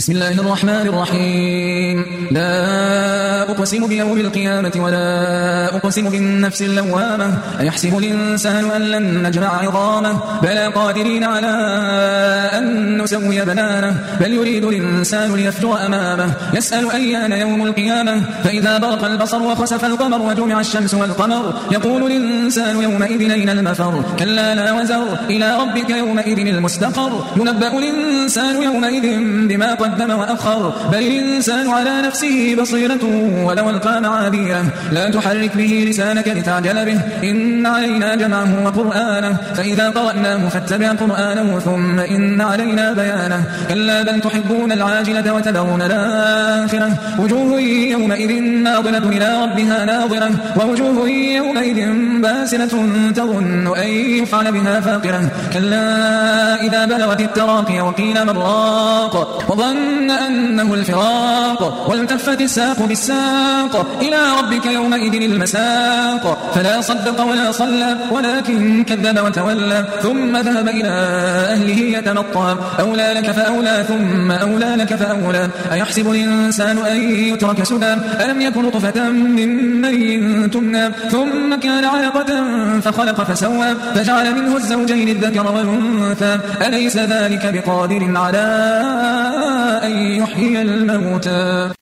بسم الله الرحمن الرحيم. لا أقسم بيوم القيامة ولا أقسم بالنفس اللوامة أيحسب الإنسان أن لن نجمع عظامه بلى قادرين على أن نسوي بنانه بل يريد الإنسان ليفجر أمامه يسأل أيان يوم القيامة فإذا برق البصر وخسف القمر وجمع الشمس والقمر يقول الإنسان يومئذ أين المفر كلا لا وزر إلى ربك يومئذ المستقر ينبأ الإنسان يومئذ بما قدم وأخر بل الإنسان على نفسه بصيرة ولو ألقى معاذيره لا تحرك به لسانك لتعجل به إن علينا جمعه وقرآنه فإذا قرأناه فاتبع قرآنه ثم إن علينا بيانه كلا بل تحبون العاجلة وتذرون الآخرة وجوه يومئذ ناظرة إلى ربها ناظرة ووجوه يومئذ باسرة تظن أن يفعل بها فاقرة كلا إذا بلغت التراقي وقيل من راق وظن أنه الفراق والتفت الساق بالساق إلى ربك يومئذ المساق فلا صدق ولا صلى ولكن كذب وتولى ثم ذهب إلى أهله يتمطى أولى لك فأولى ثم أولى لك فأولى أيحسب الإنسان أن يترك سدى ألم يكن نطفة من مني تمنى ثم كان علقة فخلق فسوى فجعل منه الزوجين الذكر والأنثى أليس ذلك بقادر على أن يحيي الموتى